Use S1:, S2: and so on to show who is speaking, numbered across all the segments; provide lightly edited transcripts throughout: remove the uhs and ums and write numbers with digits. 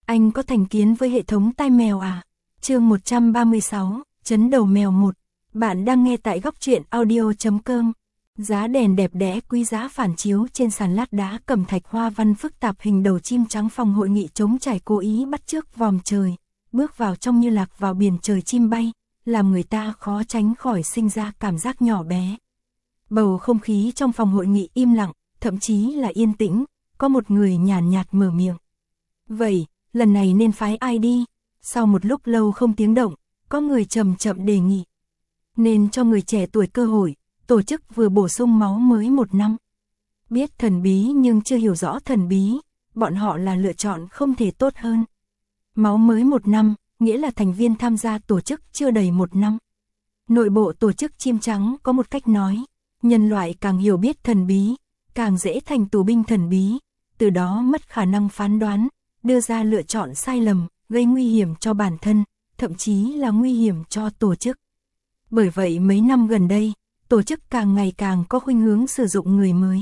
S1: Anh có thành kiến với hệ thống tai mèo à? Chương 136, chấn đầu mèo 1. Bạn đang nghe tại góc truyện audio.com. Giá đèn đẹp đẽ quý giá phản chiếu trên sàn lát đá cẩm thạch hoa văn phức tạp hình đầu chim trắng. Phòng hội nghị trống trải cố ý bắt chước vòm trời, bước vào trong như lạc vào biển trời chim bay, làm người ta khó tránh khỏi sinh ra cảm giác nhỏ bé. Bầu không khí trong phòng hội nghị im lặng, thậm chí là yên tĩnh, có một người nhàn nhạt mở miệng. Vậy, lần này nên phái ai đi? Sau một lúc lâu không tiếng động, có người chậm chậm đề nghị. Nên cho người trẻ tuổi cơ hội, tổ chức vừa bổ sung máu mới 1 năm. Biết thần bí nhưng chưa hiểu rõ thần bí, bọn họ là lựa chọn không thể tốt hơn. Máu mới 1 năm, nghĩa là thành viên tham gia tổ chức chưa đầy 1 năm. Nội bộ tổ chức chim trắng có một cách nói, nhân loại càng hiểu biết thần bí, càng dễ thành tù binh thần bí, từ đó mất khả năng phán đoán, đưa ra lựa chọn sai lầm, gây nguy hiểm cho bản thân, thậm chí là nguy hiểm cho tổ chức. Bởi vậy mấy năm gần đây, tổ chức càng ngày càng có khuynh hướng sử dụng người mới.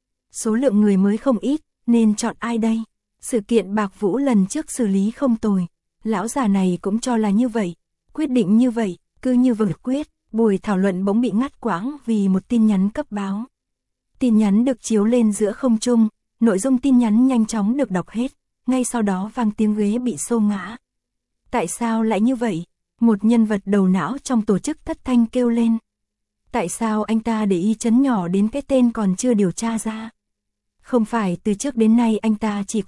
S1: Số lượng người mới không ít, nên chọn ai đây? Sự kiện Bạc Vũ lần trước xử lý không tồi, lão già này cũng cho là như vậy, quyết định như vậy, cứ như vừa quyết, buổi thảo luận bỗng bị ngắt quãng vì một tin nhắn cấp báo. Tin nhắn được chiếu lên giữa không trung, nội dung tin nhắn nhanh chóng được đọc hết, ngay sau đó vang tiếng ghế bị xô ngã. Tại sao lại như vậy? Một nhân vật đầu não trong tổ chức thất thanh kêu lên. Tại sao anh ta để ý chấn nhỏ đến cái tên còn chưa điều tra ra? Không phải từ trước đến nay anh ta chỉ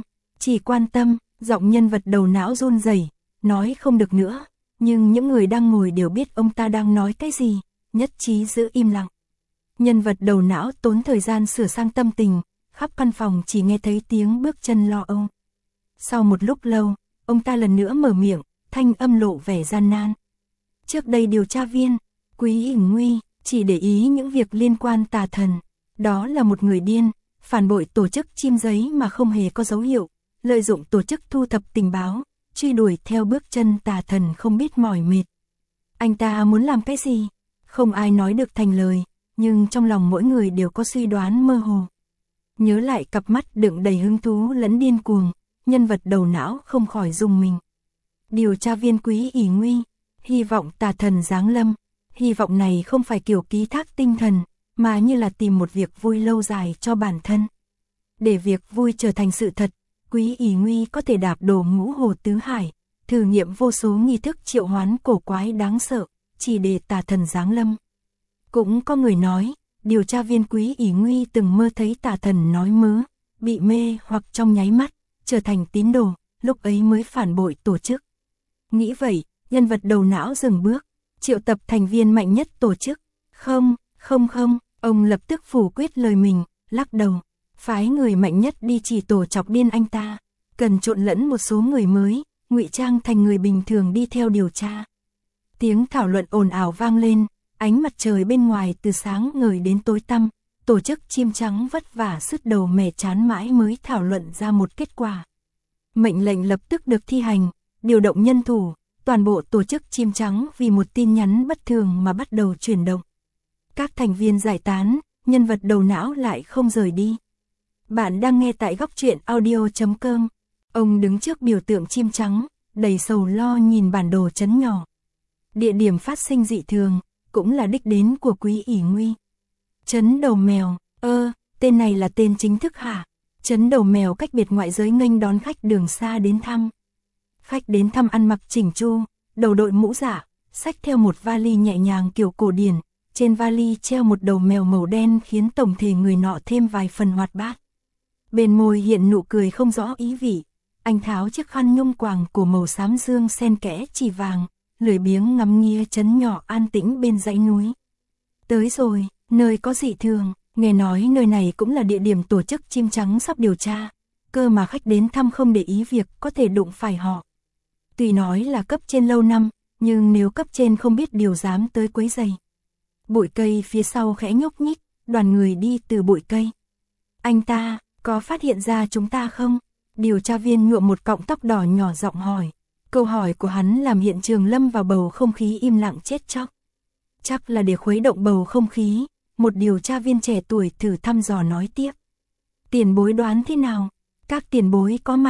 S1: quan tâm, giọng nhân vật đầu não run rẩy, nói không được nữa, nhưng những người đang ngồi đều biết ông ta đang nói cái gì, nhất trí giữ im lặng. Nhân vật đầu não tốn thời gian sửa sang tâm tình, khắp căn phòng chỉ nghe thấy tiếng bước chân lo âu. Sau một lúc lâu, ông ta lần nữa mở miệng, thanh âm lộ vẻ gian nan. Trước đây điều tra viên, Quý Ỉn Nguy, chỉ để ý những việc liên quan tà thần. Đó là một người điên, phản bội tổ chức chim giấy mà không hề có dấu hiệu, lợi dụng tổ chức thu thập tình báo, truy đuổi theo bước chân tà thần không biết mỏi mệt. Anh ta muốn làm cái gì? Không ai nói được thành lời, nhưng trong lòng mỗi người đều có suy đoán mơ hồ. Nhớ lại cặp mắt đựng đầy hứng thú lẫn điên cuồng, nhân vật đầu não không khỏi rùng mình. Điều tra viên Quý Ỉn Nguy, hy vọng tà thần giáng lâm. Hy vọng này không phải kiểu ký thác tinh thần, mà như là tìm một việc vui lâu dài cho bản thân. Để việc vui trở thành sự thật, Quý Ỉn Nguy có thể đạp đổ ngũ hồ tứ hải, thử nghiệm vô số nghi thức triệu hoán cổ quái đáng sợ, chỉ để tà thần giáng lâm. Cũng có người nói, điều tra viên Quý Ỉn Nguy từng mơ thấy tà thần nói mớ, bị mê hoặc trong nháy mắt, trở thành tín đồ, lúc ấy mới phản bội tổ chức. Nghĩ vậy, nhân vật đầu não dừng bước, triệu tập thành viên mạnh nhất tổ chức. Không, ông lập tức phủ quyết lời mình, lắc đầu, phái người mạnh nhất đi chỉ tổ chọc điên anh ta, cần trộn lẫn một số người mới, ngụy trang thành người bình thường đi theo điều tra. Tiếng thảo luận ồn ào vang lên, ánh mặt trời bên ngoài từ sáng ngời đến tối tăm, tổ chức chim trắng vất vả sứt đầu mẻ chán mãi mới thảo luận ra một kết quả. Mệnh lệnh lập tức được thi hành, điều động nhân thủ, toàn bộ tổ chức chim trắng vì một tin nhắn bất thường mà bắt đầu chuyển động. Các thành viên giải tán, nhân vật đầu não lại không rời đi. Bạn đang nghe tại góc truyện audio.com. Ông đứng trước biểu tượng chim trắng, đầy sầu lo nhìn bản đồ trấn nhỏ. Địa điểm phát sinh dị thường, cũng là đích đến của Quý Ỉn Nguy. Trấn đầu mèo, tên này là tên chính thức hả? Trấn đầu mèo cách biệt ngoại giới nghênh đón khách đường xa đến thăm. Khách đến thăm ăn mặc chỉnh chu, đầu đội mũ dạ, xách theo một vali nhẹ nhàng kiểu cổ điển, trên vali treo một đầu mèo màu đen khiến tổng thể người nọ thêm vài phần hoạt bát. Bên môi hiện nụ cười không rõ ý vị, anh tháo chiếc khăn nhung quàng của màu xám dương xen kẽ chỉ vàng, lười biếng ngắm nghía trấn nhỏ an tĩnh bên dãy núi. Tới rồi, nơi có dị thường, nghe nói nơi này cũng là địa điểm tổ chức chim trắng sắp điều tra, cơ mà khách đến thăm không để ý việc có thể đụng phải họ. Tuy nói là cấp trên lâu năm, nhưng nếu cấp trên không biết điều dám tới quấy rầy. Bụi cây phía sau khẽ nhúc nhích, đoàn người đi từ bụi cây. Anh ta, có phát hiện ra chúng ta không? Điều tra viên nhuộm một cọng tóc đỏ nhỏ giọng hỏi. Câu hỏi của hắn làm hiện trường lâm vào bầu không khí im lặng chết chóc. Chắc là để khuấy động bầu không khí, một điều tra viên trẻ tuổi thử thăm dò nói tiếp. Tiền bối đoán thế nào? Các tiền bối có mặt.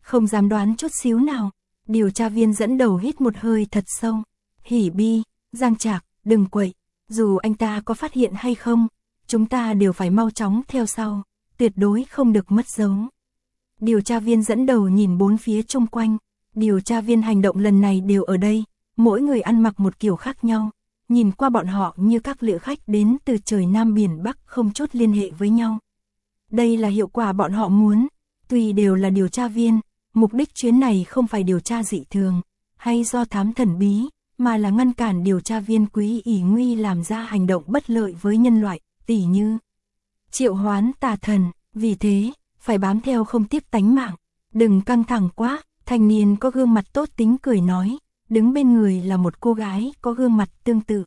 S1: Không dám đoán chút xíu nào. Điều tra viên dẫn đầu hít một hơi thật sâu. Hỉ Bi, Giang Trạc, đừng quậy. Dù anh ta có phát hiện hay không, chúng ta đều phải mau chóng theo sau. Tuyệt đối không được mất dấu. Điều tra viên dẫn đầu nhìn bốn phía chung quanh. Điều tra viên hành động lần này đều ở đây. Mỗi người ăn mặc một kiểu khác nhau. Nhìn qua bọn họ như các lữ khách đến từ trời Nam biển Bắc không chút liên hệ với nhau. Đây là hiệu quả bọn họ muốn. Tuy đều là điều tra viên, mục đích chuyến này không phải điều tra dị thường, hay do thám thần bí, mà là ngăn cản điều tra viên Quý ỷ Nguy làm ra hành động bất lợi với nhân loại, tỉ như triệu hoán tà thần. Vì thế, phải bám theo không tiếc tánh mạng. Đừng căng thẳng quá, thanh niên có gương mặt tốt tính cười nói. Đứng bên người là một cô gái có gương mặt tương tự.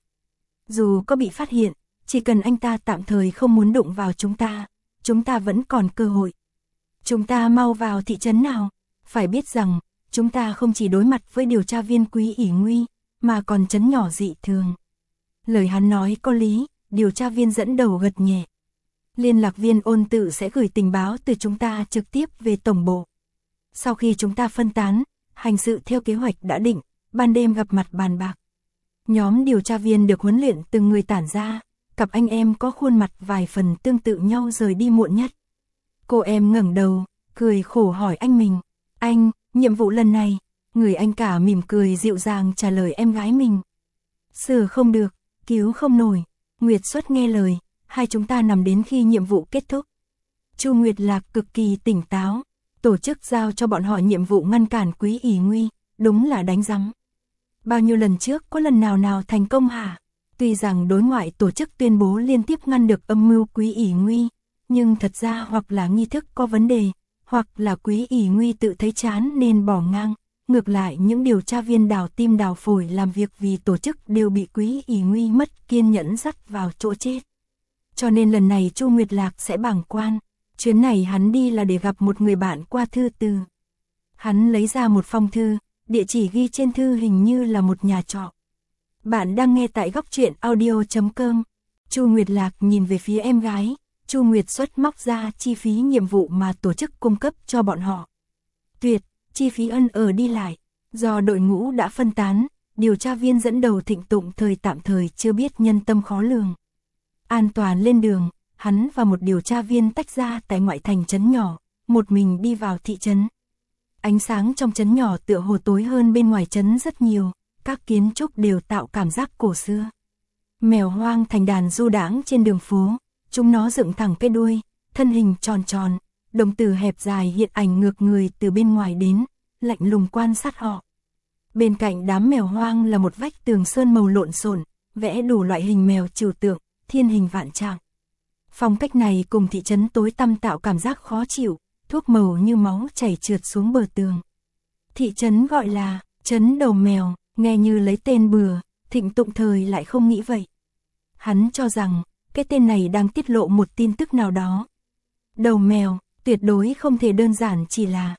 S1: Dù có bị phát hiện, chỉ cần anh ta tạm thời không muốn đụng vào chúng ta vẫn còn cơ hội. Chúng ta mau vào thị trấn nào. Phải biết rằng, chúng ta không chỉ đối mặt với điều tra viên Quý ỷ Nguy, mà còn trấn nhỏ dị thường. Lời hắn nói có lý, điều tra viên dẫn đầu gật nhẹ. Liên lạc viên Ôn Tự sẽ gửi tình báo từ chúng ta trực tiếp về tổng bộ. Sau khi chúng ta phân tán, hành sự theo kế hoạch đã định, ban đêm gặp mặt bàn bạc. Nhóm điều tra viên được huấn luyện từng người tản ra, cặp anh em có khuôn mặt vài phần tương tự nhau rời đi muộn nhất. Cô em ngẩng đầu, cười khổ hỏi anh mình. Anh, nhiệm vụ lần này, người anh cả mỉm cười dịu dàng trả lời em gái mình. Sửa không được, cứu không nổi. Nguyệt Xuất nghe lời, hai chúng ta nằm đến khi nhiệm vụ kết thúc. Chu Nguyệt Lạc cực kỳ tỉnh táo, tổ chức giao cho bọn họ nhiệm vụ ngăn cản Quý ỷ Nguy, đúng là đánh rắm. Bao nhiêu lần trước có lần nào thành công hả? Tuy rằng đối ngoại tổ chức tuyên bố liên tiếp ngăn được âm mưu Quý ỷ Nguy, nhưng thật ra hoặc là nghi thức có vấn đề, hoặc là Quý ỷ Nguy tự thấy chán nên bỏ ngang. Ngược lại những điều tra viên đào tim đào phổi làm việc vì tổ chức đều bị Quý ỷ Nguy mất kiên nhẫn dắt vào chỗ chết. Cho nên lần này Chu Nguyệt Lạc sẽ bàng quan. Chuyến này hắn đi là để gặp một người bạn qua thư từ. Hắn lấy ra một phong thư, địa chỉ ghi trên thư hình như là một nhà trọ. Bạn đang nghe tại góc truyện audio.com. Chu Nguyệt Lạc nhìn về phía em gái. Chu Nguyệt Xuất móc ra chi phí nhiệm vụ mà tổ chức cung cấp cho bọn họ. Tuyệt, chi phí ăn ở đi lại. Do đội ngũ đã phân tán, điều tra viên dẫn đầu Thịnh Tụng thời tạm thời chưa biết nhân tâm khó lường. An toàn lên đường, hắn và một điều tra viên tách ra tại ngoại thành trấn nhỏ, một mình đi vào thị trấn. Ánh sáng trong trấn nhỏ tựa hồ tối hơn bên ngoài trấn rất nhiều, các kiến trúc đều tạo cảm giác cổ xưa. Mèo hoang thành đàn du đãng trên đường phố, chúng nó dựng thẳng cái đuôi, thân hình tròn tròn, đồng tử hẹp dài hiện ảnh ngược người từ bên ngoài đến, lạnh lùng quan sát họ. Bên cạnh đám mèo hoang là một vách tường sơn màu lộn xộn, vẽ đủ loại hình mèo trừu tượng, thiên hình vạn trạng. Phong cách này cùng thị trấn tối tăm tạo cảm giác khó chịu, thuốc màu như máu chảy trượt xuống bờ tường. Thị trấn gọi là trấn Đầu Mèo, nghe như lấy tên bừa, Thịnh Tụng thời lại không nghĩ vậy. Hắn cho rằng, cái tên này đang tiết lộ một tin tức nào đó. Đầu mèo, tuyệt đối không thể đơn giản chỉ là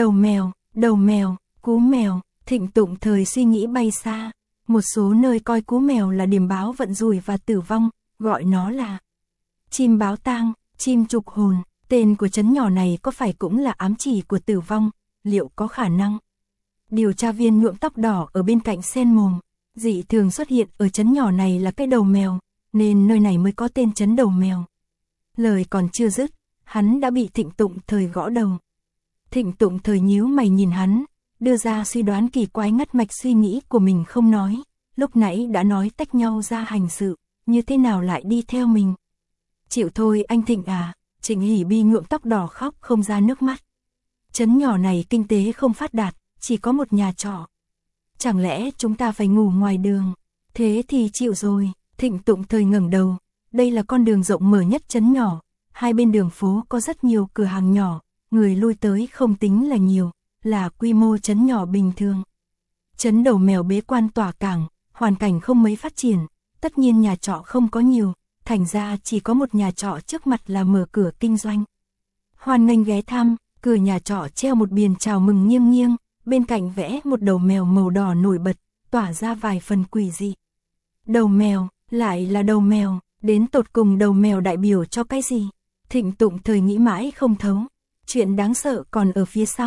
S1: đầu mèo, cú mèo. Thịnh Tụng thời suy nghĩ bay xa. Một số nơi coi cú mèo là điểm báo vận rủi và tử vong, gọi nó là chim báo tang, chim trục hồn. Tên của trấn nhỏ này có phải cũng là ám chỉ của tử vong, liệu có khả năng? Điều tra viên nhuộm tóc đỏ ở bên cạnh sen mồm, dị thường xuất hiện ở trấn nhỏ này là cái đầu mèo, nên nơi này mới có tên trấn Đầu Mèo. Lời còn chưa dứt, hắn đã bị Thịnh Tụng thời gõ đầu. Thịnh Tụng thời nhíu mày nhìn hắn, đưa ra suy đoán kỳ quái ngắt mạch suy nghĩ của mình không nói, lúc nãy đã nói tách nhau ra hành sự, như thế nào lại đi theo mình? Chịu thôi anh Thịnh à. Trịnh Hỉ Bi nhuộm tóc đỏ khóc không ra nước mắt. Trấn nhỏ này kinh tế không phát đạt, chỉ có một nhà trọ. Chẳng lẽ chúng ta phải ngủ ngoài đường? Thế thì chịu rồi. Thịnh Tụng thời ngẩng đầu. Đây là con đường rộng mở nhất trấn nhỏ. Hai bên đường phố có rất nhiều cửa hàng nhỏ, người lui tới không tính là nhiều, là quy mô trấn nhỏ bình thường. Trấn Đầu Mèo bế quan tỏa cảng, hoàn cảnh không mấy phát triển, tất nhiên nhà trọ không có nhiều. Thành ra chỉ có một nhà trọ trước mặt là mở cửa kinh doanh. Hoan nghênh ghé thăm, cửa nhà trọ treo một biển chào mừng nghiêng nghiêng, bên cạnh vẽ một đầu mèo màu đỏ nổi bật, tỏa ra vài phần quỷ dị. Đầu mèo, lại là đầu mèo, đến tột cùng đầu mèo đại biểu cho cái gì? Thịnh Tụng thời nghĩ mãi không thấu, chuyện đáng sợ còn ở phía sau.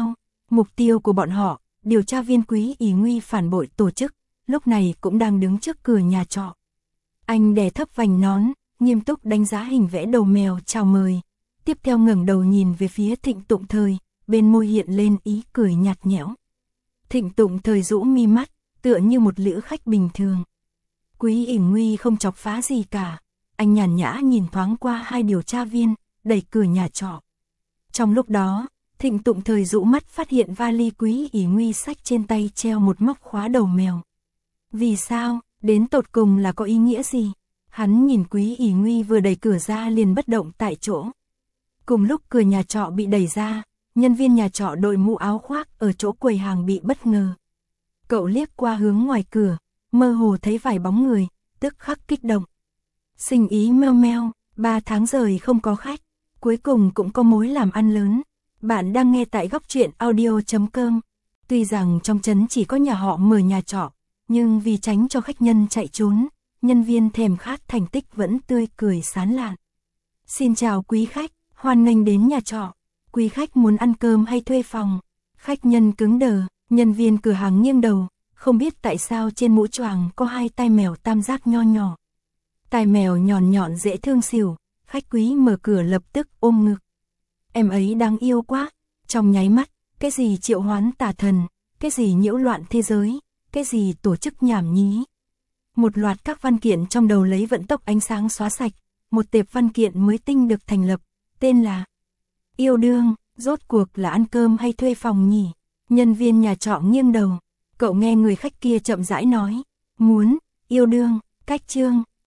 S1: Mục tiêu của bọn họ, điều tra viên Quý ỷ Nguy phản bội tổ chức, lúc này cũng đang đứng trước cửa nhà trọ. Anh đè thấp vành nón, nghiêm túc đánh giá hình vẽ đầu mèo chào mời. Tiếp theo ngẩng đầu nhìn về phía Thịnh Tụng Thời, bên môi hiện lên ý cười nhạt nhẽo. Thịnh Tụng Thời rũ mi mắt, tựa như một lữ khách bình thường. Quý ỷ Nguy không chọc phá gì cả. Anh nhàn nhã nhìn thoáng qua hai điều tra viên, đẩy cửa nhà trọ. Trong lúc đó, Thịnh Tụng Thời rũ mắt phát hiện vali Quý ỷ Nguy xách trên tay treo một móc khóa đầu mèo. Vì sao, đến tột cùng là có ý nghĩa gì? Hắn nhìn Quý ỷ Nguy vừa đẩy cửa ra liền bất động tại chỗ. Cùng lúc cửa nhà trọ bị đẩy ra, nhân viên nhà trọ đội mũ áo khoác ở chỗ quầy hàng bị bất ngờ. Cậu liếc qua hướng ngoài cửa, mơ hồ thấy vài bóng người, tức khắc kích động. Sinh ý meo meo, 3 tháng rồi không có khách, cuối cùng cũng có mối làm ăn lớn. Bạn đang nghe tại góc truyện audio.com. Tuy rằng trong trấn chỉ có nhà họ mở nhà trọ, nhưng vì tránh cho khách nhân chạy trốn, nhân viên thèm khát thành tích vẫn tươi cười sán lạn. Xin chào quý khách, hoan nghênh đến nhà trọ. Quý khách muốn ăn cơm hay thuê phòng? Khách nhân cứng đờ, nhân viên cửa hàng nghiêng đầu, không biết tại sao trên mũ choàng có 2 tai mèo tam giác nho nhỏ. Tai mèo nhọn nhọn dễ thương xỉu, khách quý mở cửa lập tức ôm ngực. Em ấy đáng yêu quá, trong nháy mắt, cái gì triệu hoán tà thần, cái gì nhiễu loạn thế giới, cái gì tổ chức nhảm nhí. Một loạt các văn kiện trong đầu lấy vận tốc ánh sáng xóa sạch, một tệp văn kiện mới tinh được thành lập, tên là Yêu đương, rốt cuộc là ăn cơm hay thuê phòng nhỉ? Nhân viên nhà trọ nghiêng đầu, cậu nghe người khách kia chậm rãi nói, muốn, yêu đương, cách chương,